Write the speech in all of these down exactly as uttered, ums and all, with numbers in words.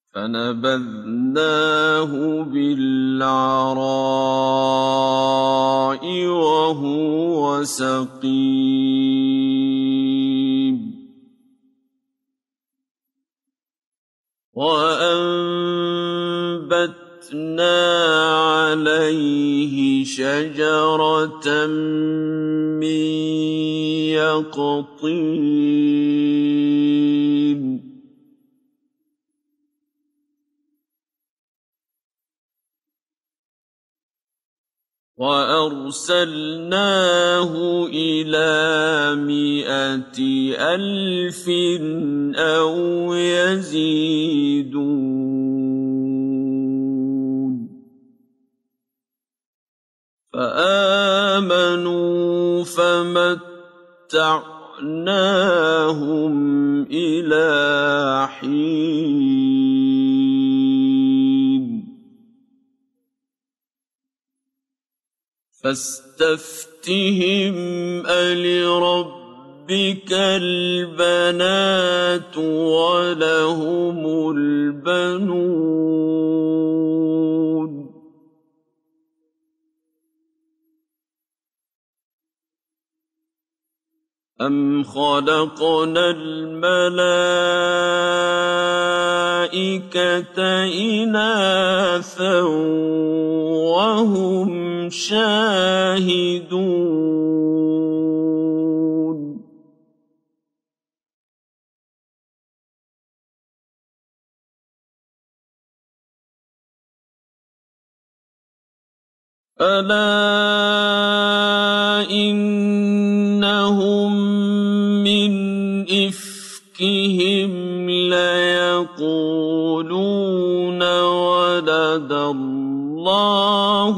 فَنَبَذْنَاهُ بِالْعَرَاءِ وَهُوَ سَقِيمٌ وَأَنبَتْنَا عَلَيْهِ شَجَرَةً مِّن يَقْطِينٍ وَأَرْسَلْنَاهُ إِلَىٰ مِائَةِ أَلْفٍ أَوْ يَزِيدُونَ فَآمَنُوا فَمَتَّعْنَاهُمْ إِلَىٰ حِينٍ فَاسْتَفْتِهِمْ أَلِرَبِّكَ الْبَنَاتُ وَلَهُمُ الْبَنُونَ أَمْ خَلَقْنَا الْمَلَائِكَةَ إِنَاثًا وَهُمْ شَاهِدُونَ أَلَا إِنَّهُم مِّنْ إِفْكِهِمْ لَيَقُولُونَ وَلَدَ اللَّهُ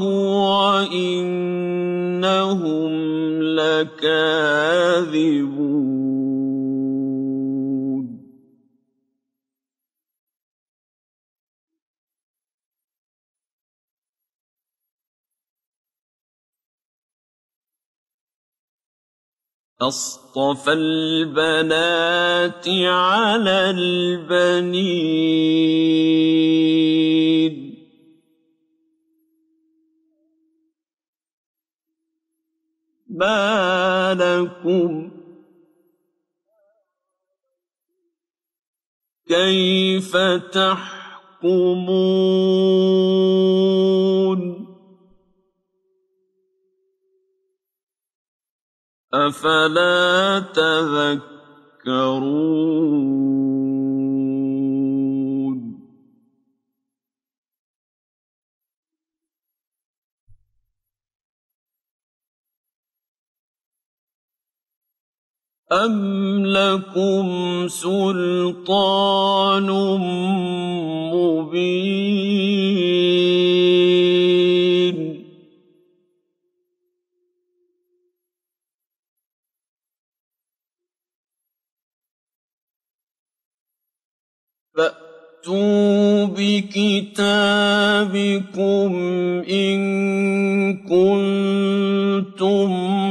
وَإِنَّهُمْ لَكَاذِبُونَ أَصْطَفَى الْبَنَاتِ عَلَى الْبَنِينَ مَا لَكُمْ كَيْفَ تَحْكُمُونَ أَفَلَا تَذَكَّرُونَ أَمْ لَكُمْ سُلْطَانٌ مُّبِينٌ فَأْتُوا بِكِتَابِكُمْ إِن كُنتُمْ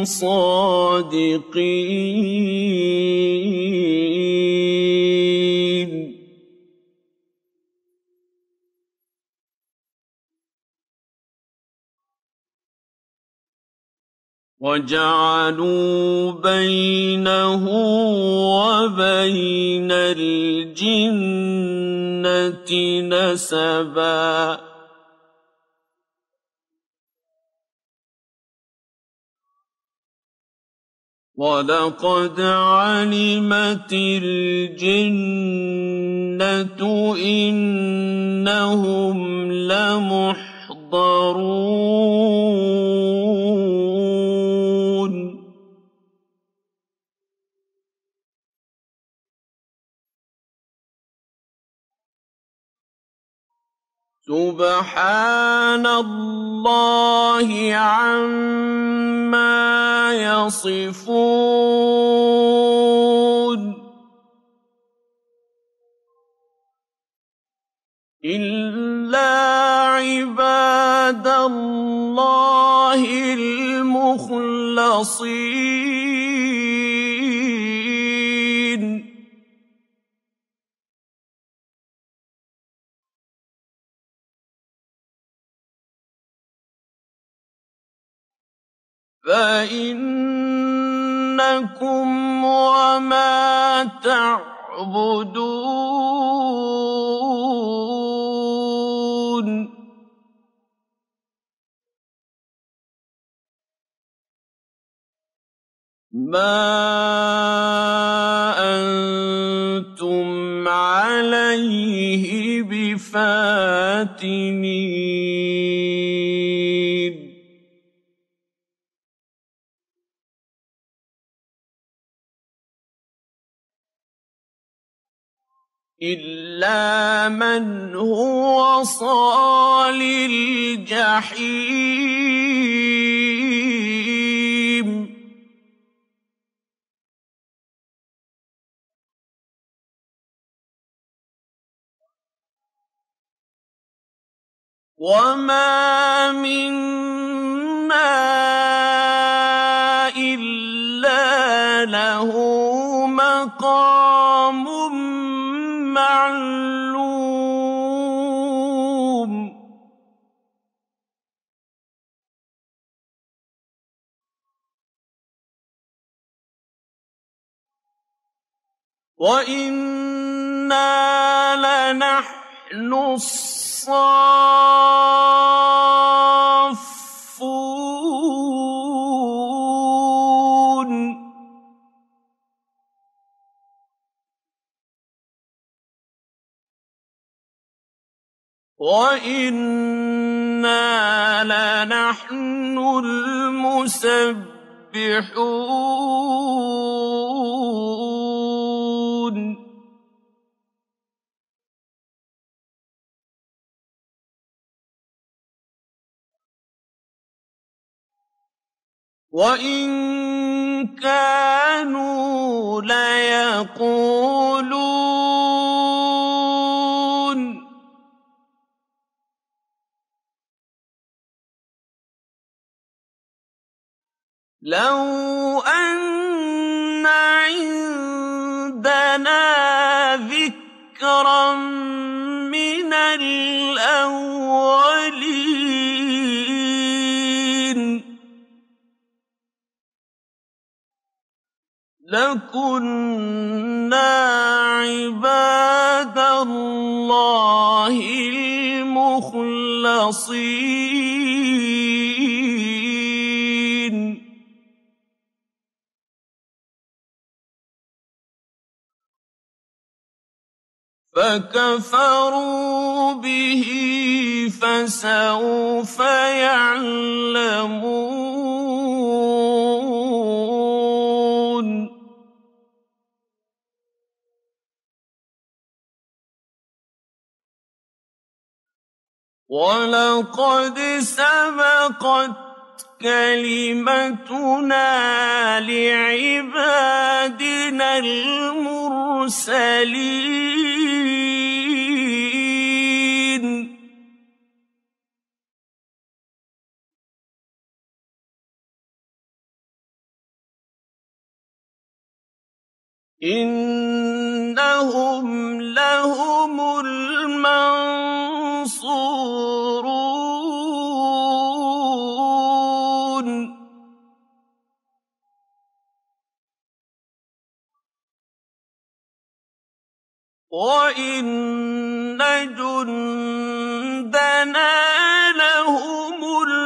صَادِقِينَ وَجَعَلُوا بَيْنَهُ وَبَيْنَ الْجِنَّةِ نَسَبًا وَلَقَدْ عَلِمَتِ الْجِنَّةُ إِنَّهُمْ لَمُحْضَرُونَ سُبْحَانَ اللَّهِ عَمَّا يَصِفُونَ إِلَّا عِبَادَ اللَّهِ الْمُخْلَصِينَ فإنكم وما تعبدون ما أنتم عليه بفاتنين إلا من هو صال الجحيم وما منا إلا له مقام معلوم وإنا لنحن الصافون وإنا لنحن المسبحون وإن كانوا ليقولون لو أن عندنا ذكرا من الأولين لكنا عباد الله المخلصين فكفروا به فسوف يعلمون ولقد سبقت كلمتنا لعبادنا المرسلين إنهم لهم المنصورون وإن جندنا لهم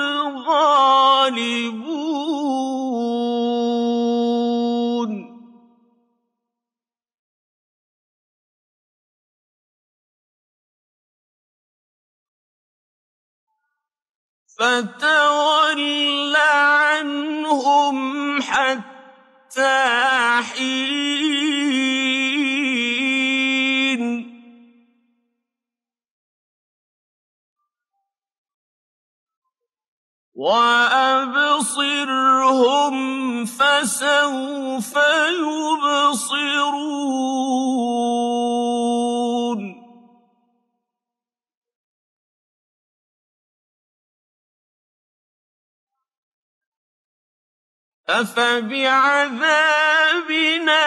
الغالبون فتول عنهم حتى حين وأبصرهم فسوف يبصرون أفبعذابنا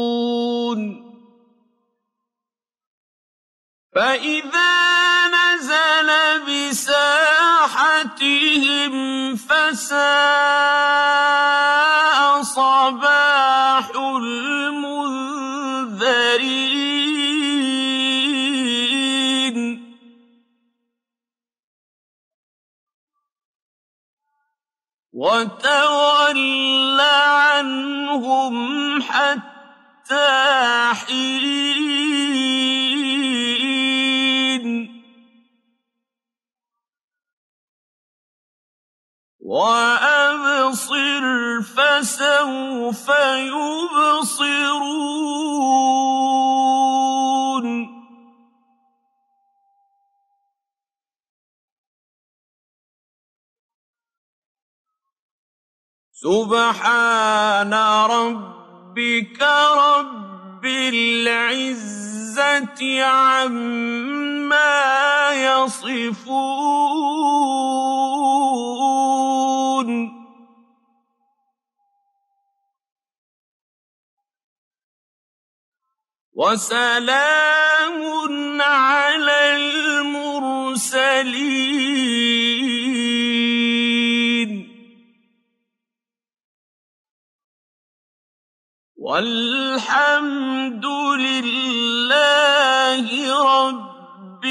يستعجلون فإذا نزل فَتَوَلَّ عَنْهُمْ حَتَّىٰ حِينٍ وَأَبْصِرْ فَسَوْفَ يُبْصِرُونَ سُبْحَانَ رَبِّكَ رَبِّ الْعِزَّةِ عَمَّا يَصِفُونَ وَسَلَامٌ عَلَى الْمُرْسَلِينَ وَالْحَمْدُ لِلَّهِ رَبِّ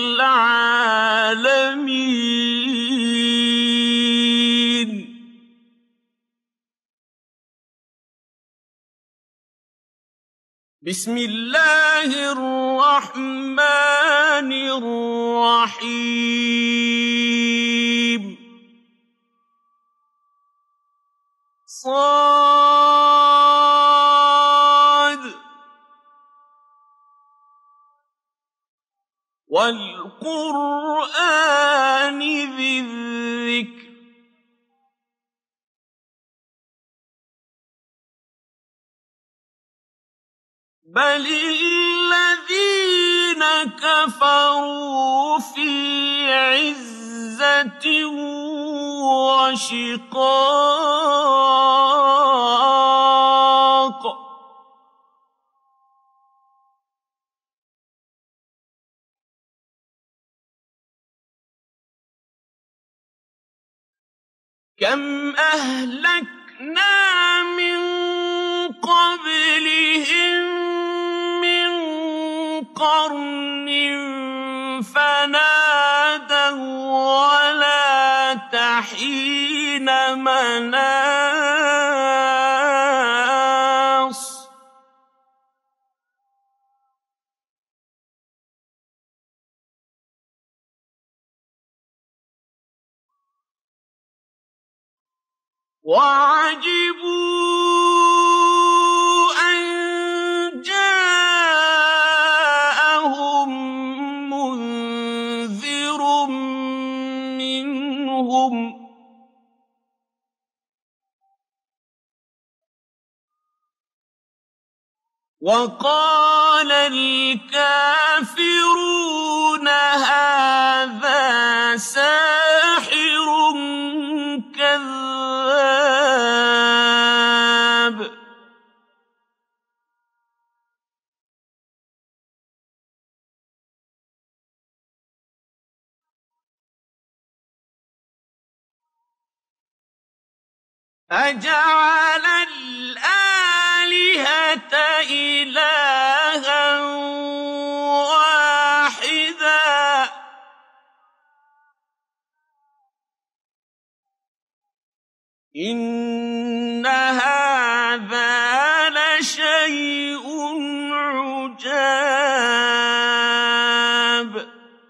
الْعَالَمِينَ. بسم الله الرحمن الرحيم. صاد والقرآن ذي الذكر بل الذين كفروا في عزة وشقاق كم أهلكنا من قبلهم من قرن فنادوا ولا تحين مناص وعجبوا أن جاءهم منذر منهم وقال الكافرون هذا ساحر كذاب أجعل الآلهة إلها واحدا إن هذا لشيء عجاب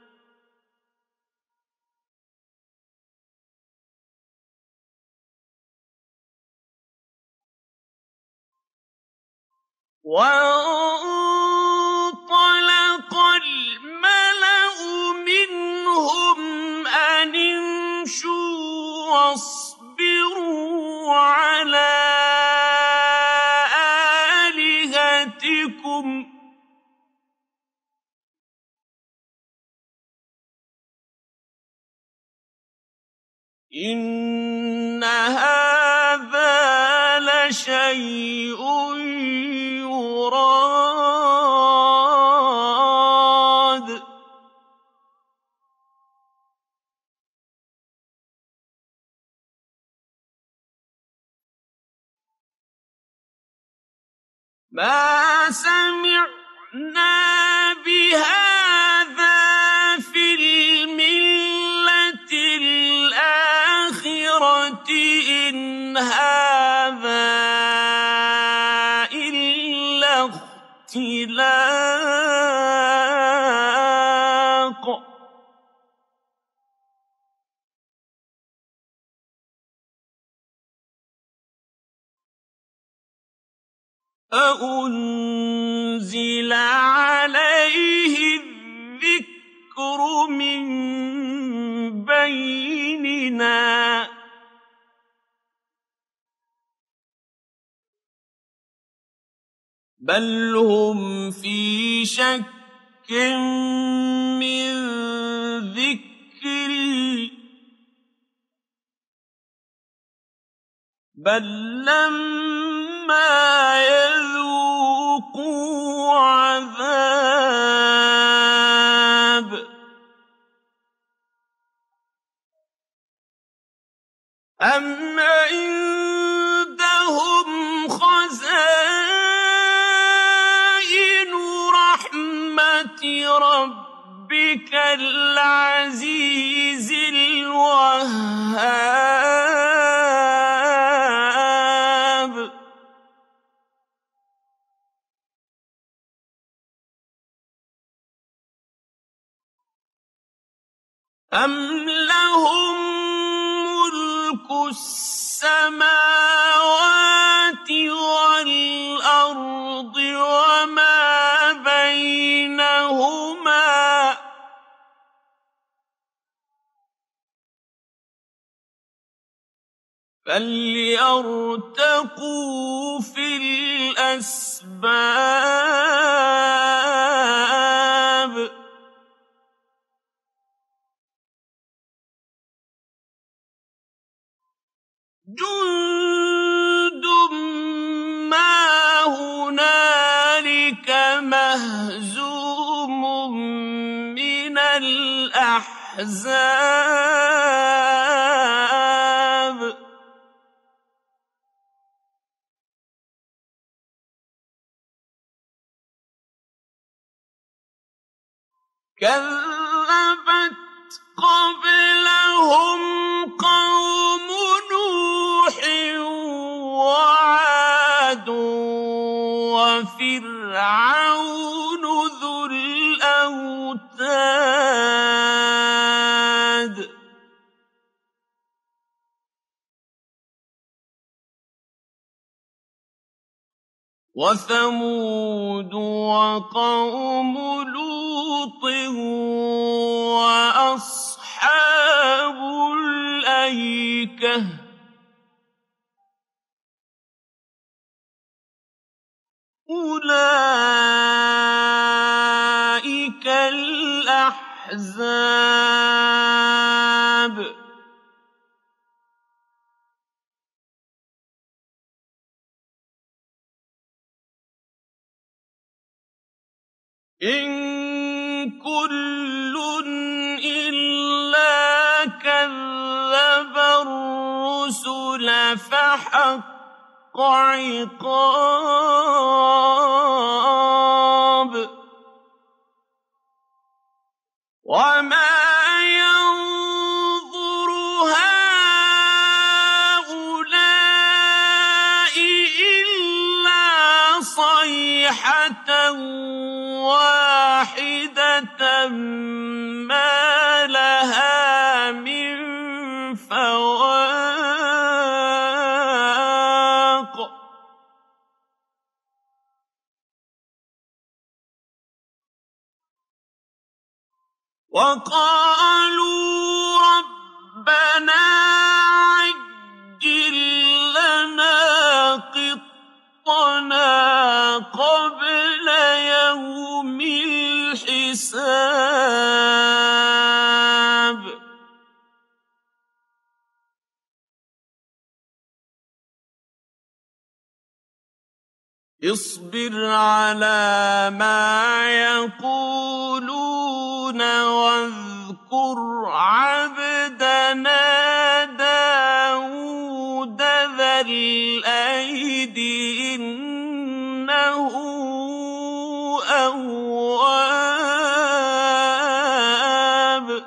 وانطلق الملأ منهم أن امشوا واصبروا على آلهتكم إن هذا لشيء يراد ما سمعنا بهذا في الملة الآخرة إن هذا إلا اختلاق أأنزل عليه الذكر من بيننا بل هم في شك من ذكري بل لما يذوقوا عذاب أم عندهم خزائن رحمة ربك العزيز الوهاب أم لهم ملك السماوات والأرض وما بينهما فليرتقوا في الأسباب جند ما هنالك مهزوم من الأحزاب كذبت قبلهم قوم نوح وعاد وفرعون ذو الأوتاد وثمود وقوم لوط وأصحاب الأيكة أولئك الأحزاب إن كل إلا كذب الرسل فحق عقاب وما ينظر هؤلاء إلا صيحة واحدة ما لها من فواق وقالوا ربنا عجل لنا قطنا قبل يوم الحساب اصبر على ما يقولون واذكر عبدنا داود ذا الأيد إنه أواب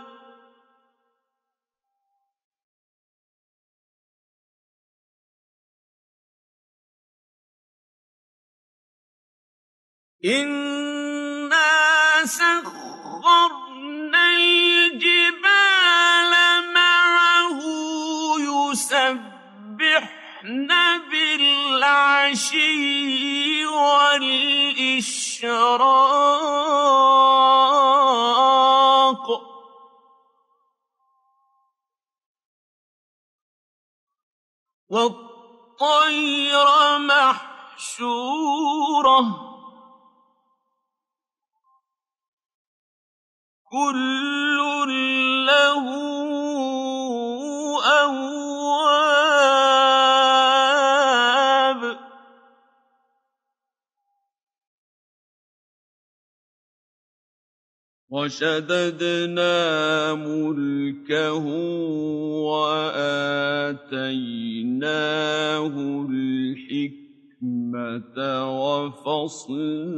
إنا سخرنا الجبال معه يسبحن بالعشي والإشراق والطير محشورة كل له أواب وشددنا ملكه وآتيناه الحكمة وفصل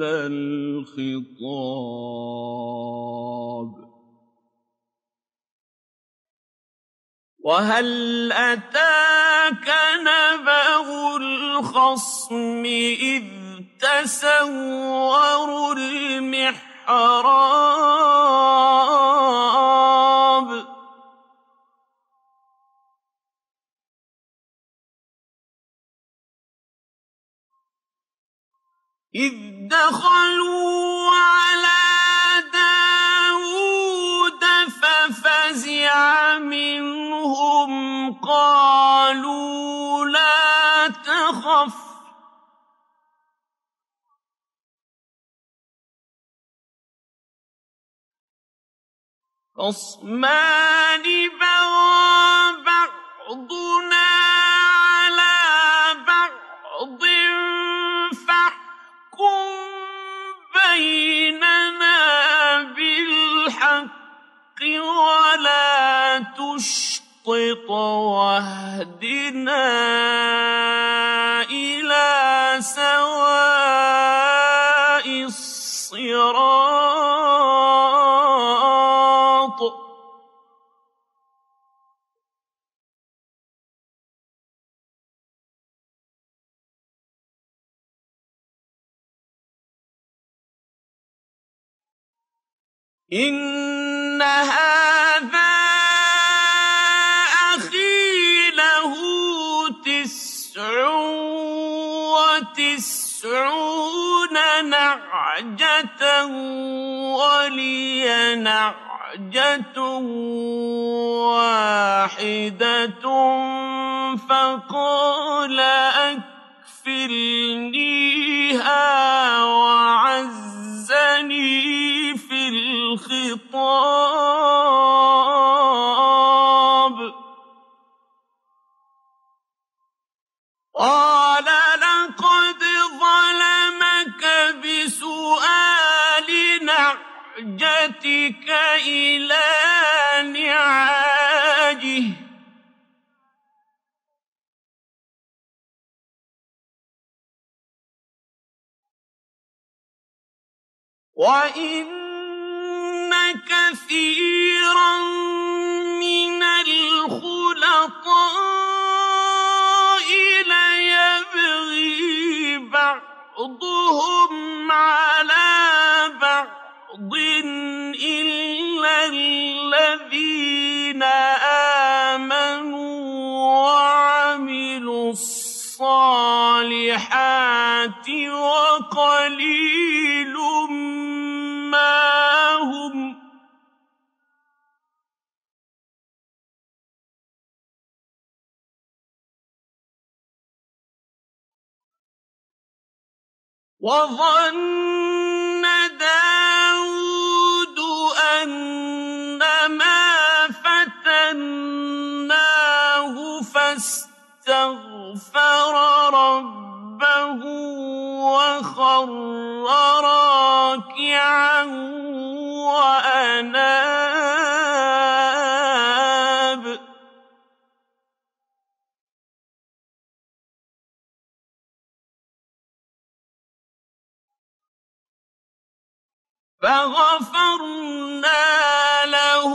الخطاب وهل أتاك نبأ الخصم إذ تسوروا المحراب إذ دخلوا على داود ففزع منهم قالوا لا تخف خصمان بغى بعضنا على بعض فاحكم بيننا بالحق ولا تشطط واهدنا إلى سواء الصراط إن هذا أخي له تسع وتسعون نعجة ولي نعجة واحدة فقال أكفلنيها وعزني في الخطاب قال لقد ظلمك بسؤال نعجتك إلى نعاجه وإن كثيرا من الخلطاء ليبغي بعضهم على بعض إلا الذين آمنوا وعملوا الصالحات وقليل ما هم وظن داود أنما فتناه فاستغفر ربه وخر راكعا وأناب فغفرنا له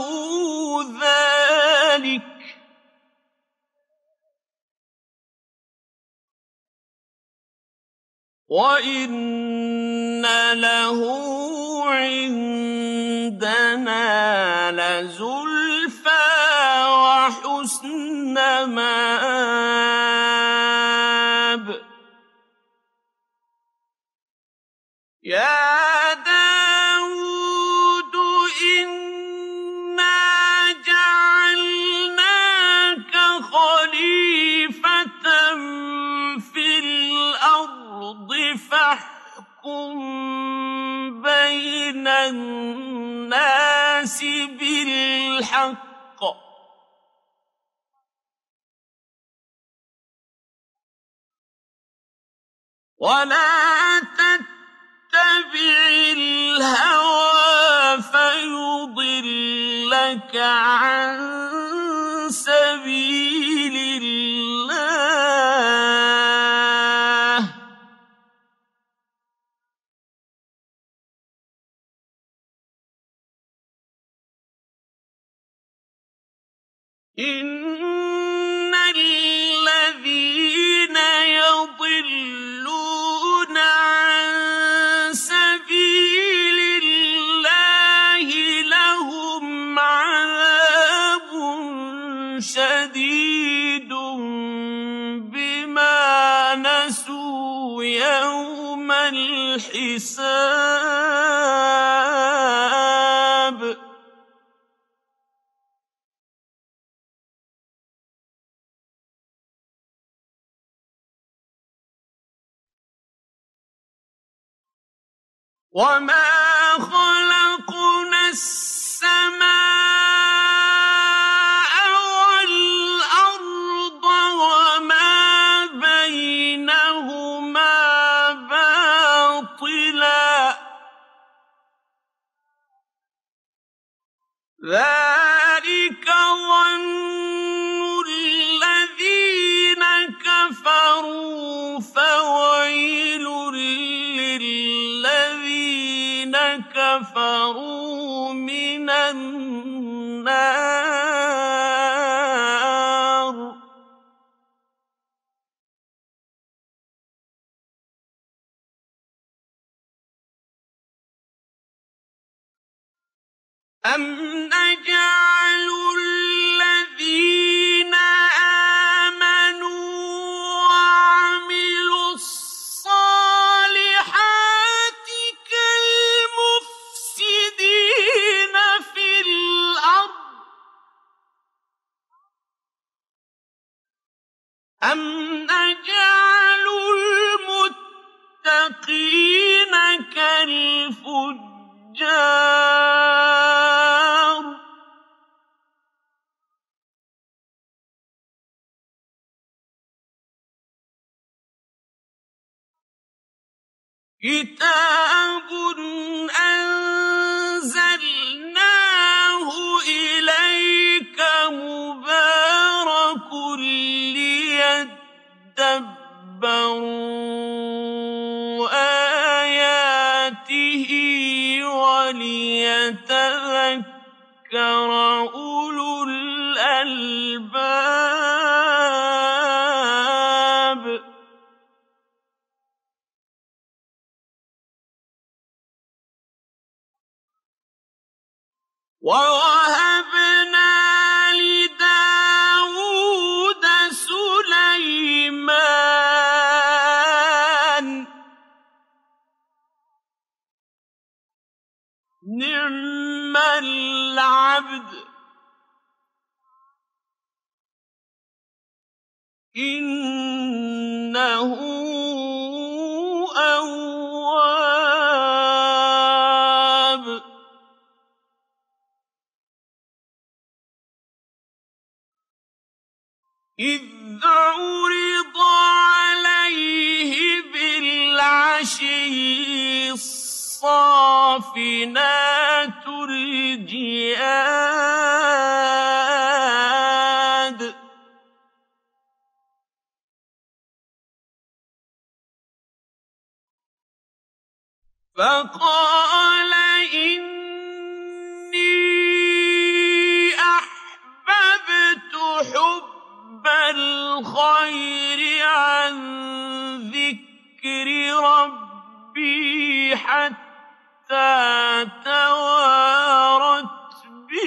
ذلك وَإِنَّ لَهُ عِندَنَا لَزُلْفَىٰ وَحُسْنَ مَآبٍ يَا دَاوُودُ إِنَّا جَعَلْنَاكَ خَلِيفَةً فِي الْأَرْضِ فَاحْكُم بَيْنَ النَّاسِ بِالْحَقِّ وَلَا تَتَّبِعِ الْهَوَىٰ فَيُضِلَّكَ عَن سَبِيلِ اللَّهِ ۚ إِنَّ الَّذِينَ يَضِلُّونَ عَن سَبِيلِ اللَّهِ لَهُمْ عَذَابٌ شَدِيدٌ بِمَا نَسُوا يَوْمَ الْحِسَابِ وَمَا خَلَقْنَا السَّمَاءَ وَالْأَرْضَ وَمَا بَيْنَهُمَا بَاطِلًا ۚ ذَٰلِكَ ظَنُّ الَّذِينَ كَفَرُوا ۚ فَوَيْلٌ لِّلَّذِينَ كَفَرُوا مِنَ النَّارِ أَمْ نَجْعَلُ الَّذِينَ آمَنُوا وَعَمِلُوا الصَّالِحَاتِ كَالْمُفْسِدِينَ فِي الْأَرْضِ أَمْ نَجْعَلُ الْمُتَّقِينَ كَالْفُجَّارِ كِتَابٌ أَنزَلْنَاهُ إِلَيْكَ مُبَارَكٌ لِّيَدَّبَّرُوا آيَاتِهِ وَلِيَتَذَكَّرَ أُولُو الْأَلْبَابِ وَوَهَبْنَا لِدَاوُودَ سُلَيْمَانَ ۚ نِعْمَ الْعَبْدُ ۖ إِنَّهُ أَوَّابٌ إِذْ عُرِضَ عَلَيْهِ بِالْعَشِيِّ الصَّافِنَاتُ الْجِيَادُ فَقَالَ إِنِّي أَحْبَبْتُ حُبَّ الْخَيْرِ عَن ذِكْرِ رَبِّي ربي حتى توارت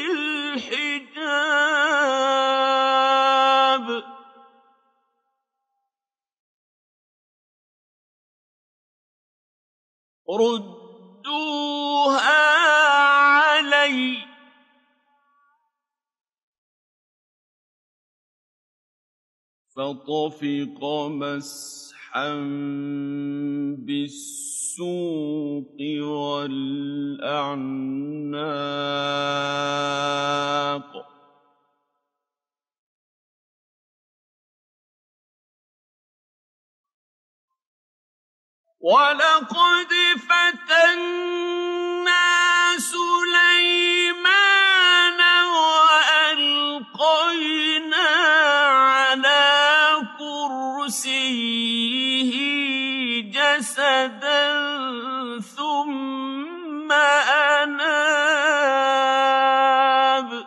بالحجاب ردوها علي فطفق مسحا بالسوق والأعناق ولقد فتنا سليمان وألقينا على كرسيه جسدا ثم أناب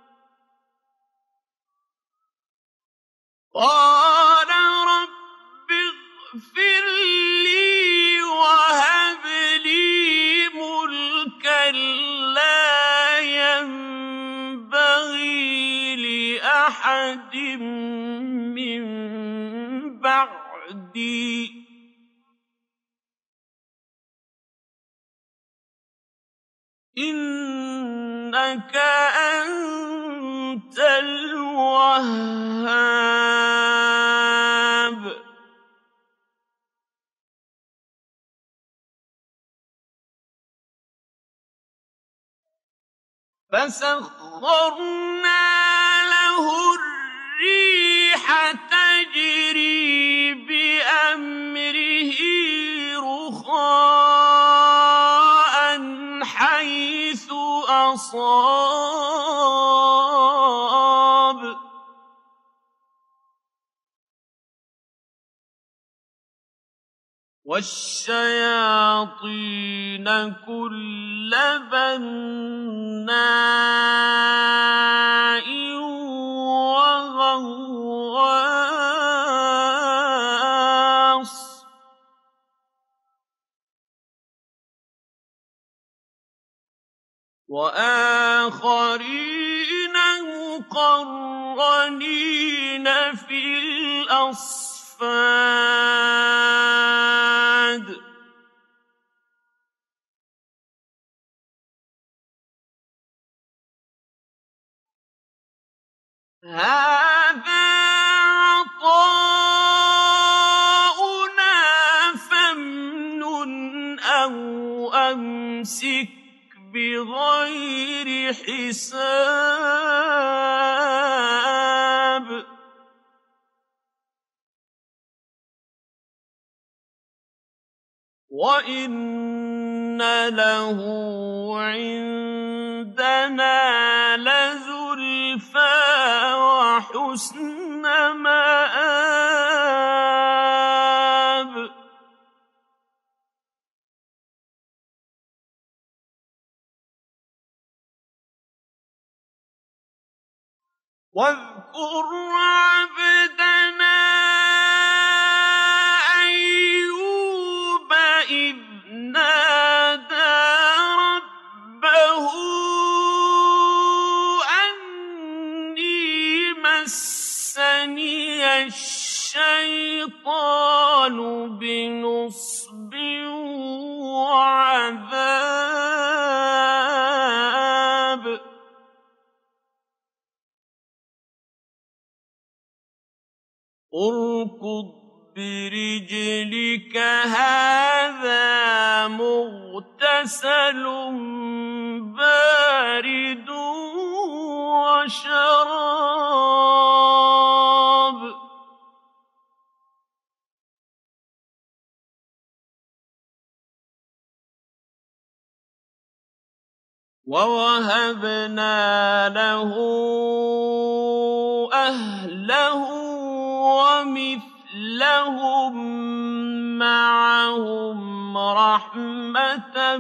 قال رب اغفر لي وهب لي ملكا لا ينبغي لأحد من بعدي إنك أنت الوهاب فسخرنا له الريح تجري بأمره رخاء حيث أصاب والشياطين كل بناء وغواص وآخرين مقرنين في الأصفاد هذا عطاؤنا فامنن أو أمسك بغير حساب وإن له عندنا لزلفى وحسن مآب واذكر عبدنا أيوب إذ نادى ربه أني مسني الشيطان بنصب وعذاب اركض برجلك هذا مغتسل بارد وشراب ووهبنا له أهله ومثلهم معهم رحمة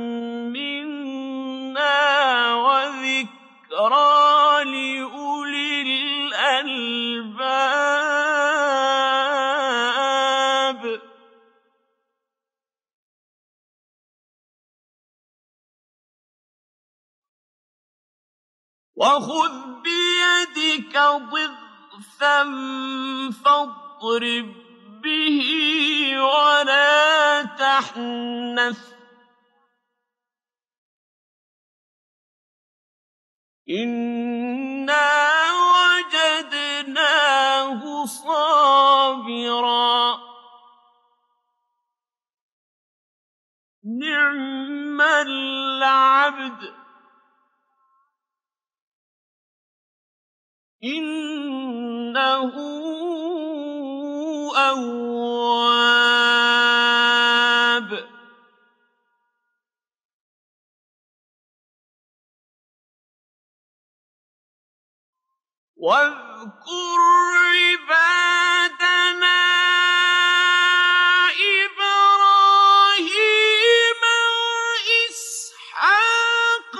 منا وذكرى لأولي الألباب وخذ بيدك ضغثا فاضرب به ولا تحنث إنا وجدناه صابرا نعم العبد إنه أواب واذكر عبادنا إبراهيم وإسحاق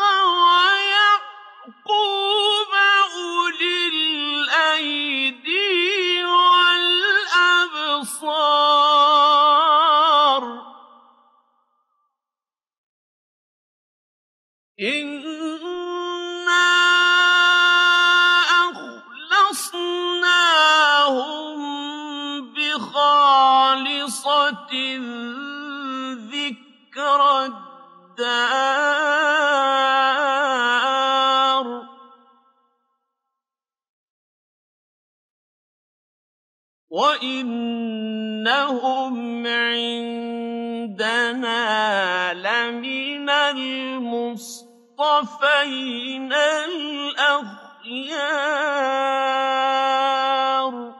ويعقوب أولي الأيدي والأبصار إنا أخلصناهم بخالصة ذكر الدار وإنهم عندنا لمن المصطفين الأخيار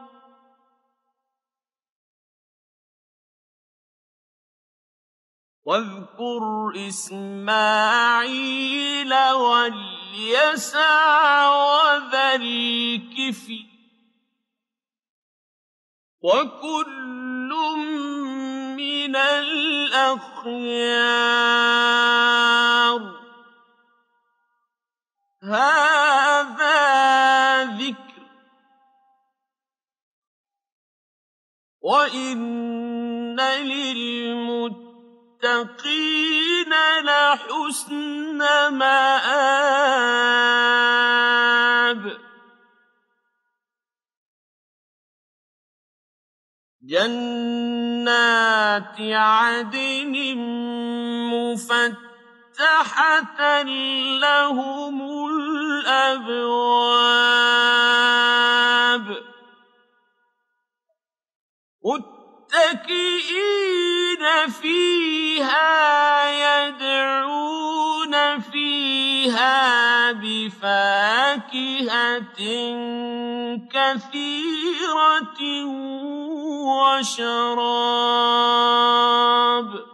واذكر إسماعيل واليسع وذا الكفل وكل من الأخيار هذا ذكر وإن للمتقين لحسن مآب جنات عدن مفتحة لهم الأبواب متكئين فيها يدعون فيها بفاكهة كثيرة وشراب